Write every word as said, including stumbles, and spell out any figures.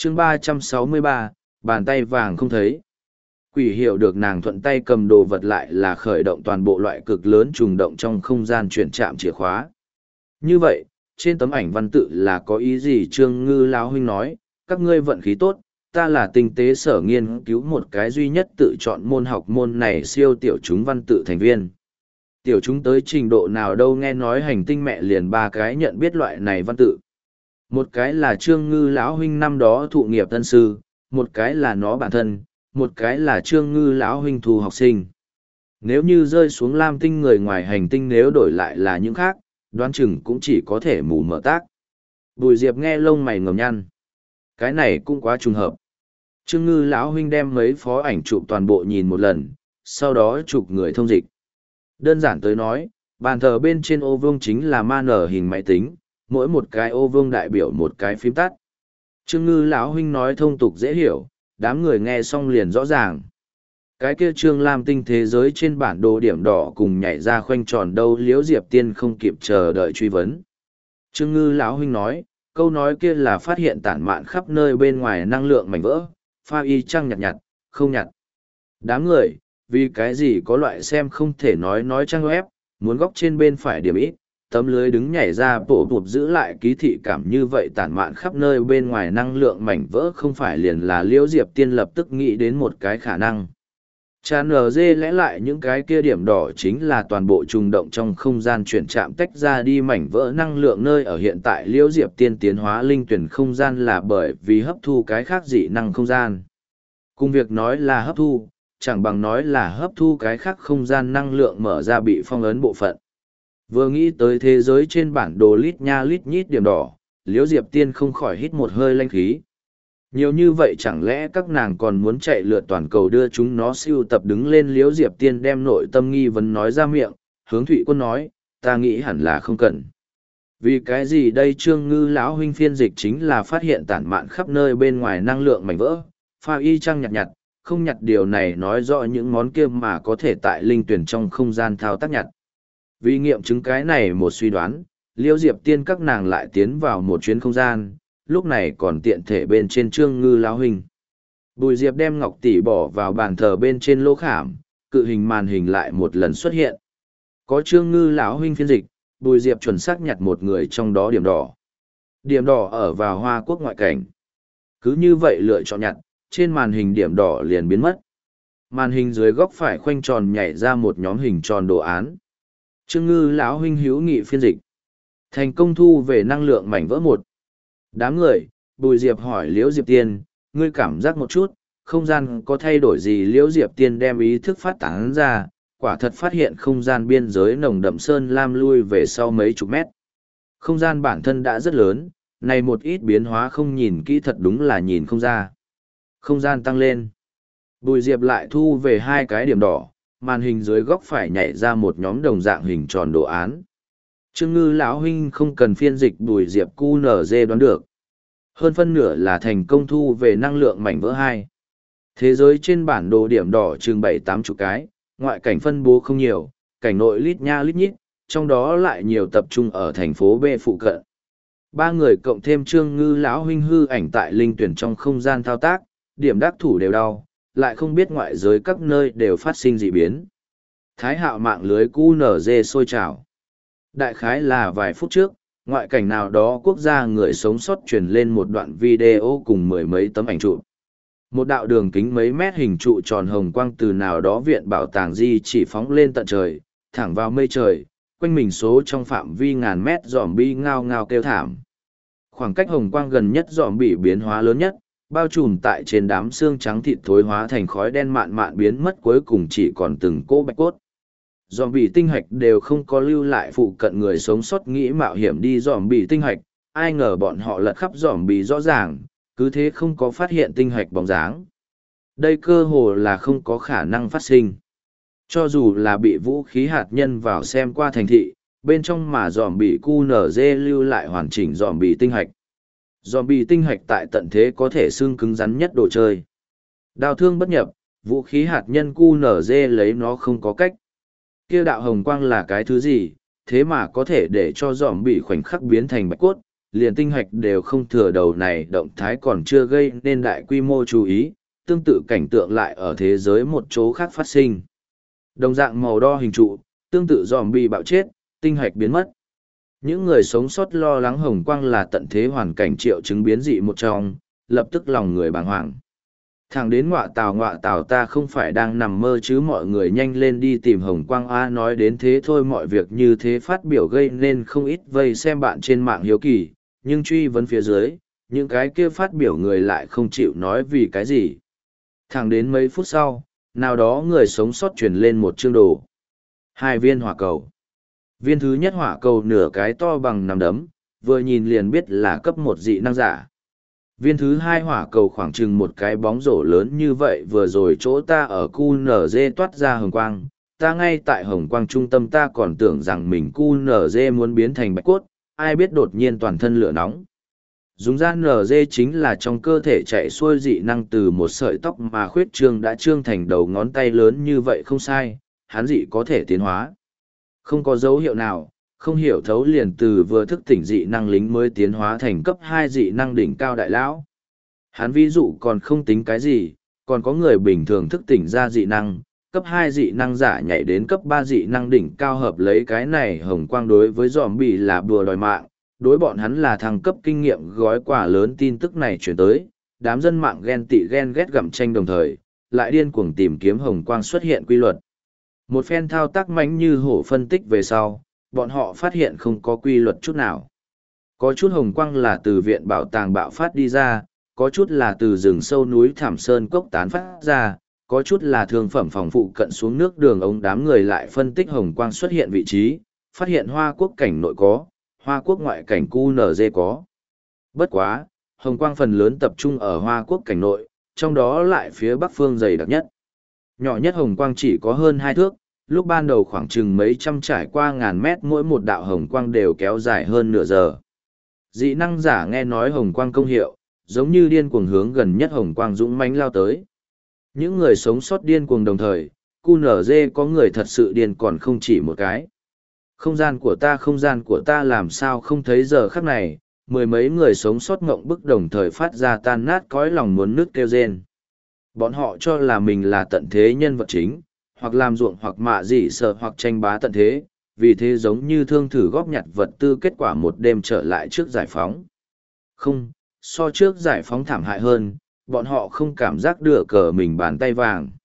chương ba trăm sáu mươi ba, bàn tay vàng không thấy. Quỷ hiểu được nàng thuận tay cầm đồ vật lại là khởi động toàn bộ loại cực lớn trùng động trong không gian chuyển chạm chìa khóa. Như vậy, trên tấm ảnh văn tự là có ý gì? Trương Ngư lão huynh nói, các ngươi vận khí tốt, ta là tinh tế sở nghiên cứu một cái duy nhất tự chọn môn học môn này siêu tiểu chúng văn tự thành viên. Tiểu chúng tới trình độ nào đâu, nghe nói hành tinh mẹ liền ba cái nhận biết loại này văn tự. Một cái là Trương Ngư lão huynh năm đó thụ nghiệp tân sư, một cái là nó bản thân, một cái là Trương Ngư lão huynh thu học sinh. Nếu như rơi xuống lam tinh người ngoài hành tinh, nếu đổi lại là những khác, đoán chừng cũng chỉ có thể mù mở tác. Bùi Diệp nghe lông mày ngầm nhăn. Cái này cũng quá trùng hợp. Trương Ngư lão huynh đem mấy phó ảnh chụp toàn bộ nhìn một lần, sau đó chụp người thông dịch. Đơn giản tới nói, bàn thờ bên trên ô vuông chính là ma nở hình máy tính, mỗi một cái ô vuông đại biểu một cái phím tắt. Trương Ngư lão huynh nói thông tục dễ hiểu, đám người nghe xong liền rõ ràng. Cái kia Trương Lam tinh thế giới trên bản đồ điểm đỏ cùng nhảy ra khoanh tròn đâu, Liễu Diệp Tiên không kịp chờ đợi truy vấn. Trương Ngư lão huynh nói, câu nói kia là phát hiện tản mạn khắp nơi bên ngoài năng lượng mảnh vỡ, pha y chăng nhặt nhặt, không nhặt. Đám người, vì cái gì có loại xem không thể nói nói trang web, muốn góc trên bên phải điểm ít, tấm lưới đứng nhảy ra bổ bụp giữ lại ký thị cảm như vậy tản mạn khắp nơi bên ngoài năng lượng mảnh vỡ, không phải liền là Liễu Diệp Tiên lập tức nghĩ đến một cái khả năng. Chán ở dê lẽ lại những cái kia điểm đỏ chính là toàn bộ trùng động trong không gian chuyển chạm tách ra đi mảnh vỡ năng lượng nơi ở hiện tại Liễu Diệp Tiên tiến hóa linh tuyển không gian là bởi vì hấp thu cái khác dị năng không gian. Cùng việc nói là hấp thu, chẳng bằng nói là hấp thu cái khác không gian năng lượng mở ra bị phong ấn bộ phận. Vừa nghĩ tới thế giới trên bản đồ lít nha lít nhít điểm đỏ, Liễu Diệp Tiên không khỏi hít một hơi lanh khí. Nhiều như vậy chẳng lẽ các nàng còn muốn chạy lượt toàn cầu đưa chúng nó siêu tập đứng lên? Liễu Diệp Tiên đem nội tâm nghi vấn nói ra miệng, hướng Thụy Quân nói, ta nghĩ hẳn là không cần. Vì cái gì đây? Trương Ngư lão huynh phiên dịch chính là phát hiện tản mạn khắp nơi bên ngoài năng lượng mảnh vỡ, pha y chăng nhặt nhặt, không nhặt, điều này nói rõ những món kia mà có thể tại linh tuyển trong không gian thao tác nhặt. Vì nghiệm chứng cái này một suy đoán, Liễu Diệp Tiên các nàng lại tiến vào một chuyến không gian, lúc này còn tiện thể bên trên Trương Ngư lão huynh. Bùi Diệp đem ngọc tỷ bỏ vào bàn thờ bên trên lỗ khảm, cự hình màn hình lại một lần xuất hiện. Có Trương Ngư lão huynh phiên dịch, Bùi Diệp chuẩn xác nhặt một người trong đó điểm đỏ. Điểm đỏ ở vào Hoa Quốc ngoại cảnh. Cứ như vậy lựa chọn nhặt, trên màn hình điểm đỏ liền biến mất. Màn hình dưới góc phải khoanh tròn nhảy ra một nhóm hình tròn đồ án. Trương Ngư lão huynh hữu nghị phiên dịch. Thành công thu về năng lượng mảnh vỡ một. Đám người, Bùi Diệp hỏi Liễu Diệp Tiên, ngươi cảm giác một chút, không gian có thay đổi gì? Liễu Diệp Tiên đem ý thức phát tán ra, quả thật phát hiện không gian biên giới nồng đậm sơn lam lui về sau mấy chục mét. Không gian bản thân đã rất lớn, này một ít biến hóa không nhìn kỹ thật đúng là nhìn không ra. Không gian tăng lên. Bùi Diệp lại thu về hai cái điểm đỏ, màn hình dưới góc phải nhảy ra một nhóm đồng dạng hình tròn đồ án. Trương Ngư lão huynh không cần phiên dịch, Bùi Diệp cu nở dê đoán được. Hơn phân nửa là thành công thu về năng lượng mảnh vỡ hai. Thế giới trên bản đồ điểm đỏ chừng bảy tám chục cái, ngoại cảnh phân bố không nhiều, cảnh nội lít nha lít nhít, trong đó lại nhiều tập trung ở thành phố B phụ cận. Ba người cộng thêm Trương Ngư lão huynh hư ảnh tại linh tuyển trong không gian thao tác, điểm đắc thủ đều đau, lại không biết ngoại giới các nơi đều phát sinh dị biến. Thái Hạo mạng lưới cu nở dê sôi trào. Đại khái là vài phút trước, ngoại cảnh nào đó quốc gia người sống sót truyền lên một đoạn video cùng mười mấy tấm ảnh chụp. Một đạo đường kính mấy mét hình trụ tròn hồng quang từ nào đó viện bảo tàng di chỉ phóng lên tận trời, thẳng vào mây trời, quanh mình số trong phạm vi ngàn mét zombie ngao ngao kêu thảm. Khoảng cách hồng quang gần nhất zombie biến hóa lớn nhất, bao trùm tại trên đám xương trắng thịt thối hóa thành khói đen mạn mạn biến mất, cuối cùng chỉ còn từng cỗ bạch cốt. Zombie tinh hạch đều không có lưu lại phụ cận người sống sót nghĩ mạo hiểm đi zombie tinh hạch, ai ngờ bọn họ lật khắp zombie rõ ràng, cứ thế không có phát hiện tinh hạch bóng dáng. Đây cơ hồ là không có khả năng phát sinh. Cho dù là bị vũ khí hạt nhân vào xem qua thành thị, bên trong mà zombie cu nở dê lưu lại hoàn chỉnh zombie tinh hạch. Zombie tinh hạch tại tận thế có thể xương cứng rắn nhất đồ chơi. Đao thương bất nhập, vũ khí hạt nhân cu nở dê lấy nó không có cách. Kia đạo hồng quang là cái thứ gì, thế mà có thể để cho zombie khoảnh khắc biến thành bạch cốt, liền tinh hạch đều không thừa đầu này động thái còn chưa gây nên đại quy mô chú ý, tương tự cảnh tượng lại ở thế giới một chỗ khác phát sinh. Đồng dạng màu đo hình trụ, tương tự zombie bạo chết, tinh hạch biến mất. Những người sống sót lo lắng hồng quang là tận thế hoàn cảnh triệu chứng biến dị một trong, lập tức lòng người bàng hoàng. Thẳng đến ngọa tào ngọa tào ta không phải đang nằm mơ chứ, mọi người nhanh lên đi tìm hồng quang a. Nói đến thế thôi, mọi việc như thế phát biểu gây nên không ít vây xem bạn trên mạng hiếu kỳ, nhưng truy vấn phía dưới, những cái kia phát biểu người lại không chịu nói vì cái gì. Thẳng đến mấy phút sau, nào đó người sống sót truyền lên một chương đồ. Hai viên hỏa cầu. Viên thứ nhất hỏa cầu nửa cái to bằng nắm đấm, vừa nhìn liền biết là cấp một dị năng giả. Viên thứ hai hỏa cầu khoảng chừng một cái bóng rổ lớn như vậy, vừa rồi chỗ ta ở cu nở dê toát ra hồng quang. Ta ngay tại hồng quang trung tâm, ta còn tưởng rằng mình cu nở dê muốn biến thành bạch cốt, ai biết đột nhiên toàn thân lửa nóng. Dùng ra nở dê chính là trong cơ thể chạy xuôi dị năng, từ một sợi tóc mà khuyết trương đã trương thành đầu ngón tay lớn như vậy không sai, hắn dị có thể tiến hóa. Không có dấu hiệu nào, không hiểu thấu liền từ vừa thức tỉnh dị năng lính mới tiến hóa thành cấp hai dị năng đỉnh cao đại lão. Hắn ví dụ còn không tính cái gì, còn có người bình thường thức tỉnh ra dị năng, cấp hai dị năng giả nhảy đến cấp ba dị năng đỉnh cao, hợp lấy cái này hồng quang đối với zombie là bùa đòi mạng, đối bọn hắn là thăng cấp kinh nghiệm gói quà lớn. Tin tức này chuyển tới, đám dân mạng ghen tị ghen ghét gặm tranh đồng thời, lại điên cuồng tìm kiếm hồng quang xuất hiện quy luật. Một phen thao tác mãnh như hổ phân tích về sau, bọn họ phát hiện không có quy luật chút nào. Có chút hồng quang là từ viện bảo tàng bạo phát đi ra, có chút là từ rừng sâu núi thảm sơn cốc tán phát ra, có chút là thương phẩm phòng phụ cận xuống nước đường ống. Đám người lại phân tích hồng quang xuất hiện vị trí, phát hiện Hoa Quốc cảnh nội có, Hoa Quốc ngoại cảnh cu nở dê có. Bất quá, hồng quang phần lớn tập trung ở Hoa Quốc cảnh nội, trong đó lại phía bắc phương dày đặc nhất. Nhỏ nhất hồng quang chỉ có hơn hai thước, lúc ban đầu khoảng chừng mấy trăm trải qua ngàn mét, mỗi một đạo hồng quang đều kéo dài hơn nửa giờ. Dị năng giả nghe nói hồng quang công hiệu, giống như điên cuồng hướng gần nhất hồng quang dũng mãnh lao tới. Những người sống sót điên cuồng đồng thời, cu nở dê có người thật sự điên còn không chỉ một cái. Không gian của ta, không gian của ta, làm sao không thấy giờ khắc này, mười mấy người sống sót ngộng bức đồng thời phát ra tan nát cõi lòng muốn nứt kêu rên. Bọn họ cho là mình là tận thế nhân vật chính, hoặc làm ruộng hoặc mạ dị sợ hoặc tranh bá tận thế, vì thế giống như thương thử góp nhặt vật tư, kết quả một đêm trở lại trước giải phóng. Không, so trước giải phóng thảm hại hơn, bọn họ không cảm giác đưa cờ mình bàn tay vàng.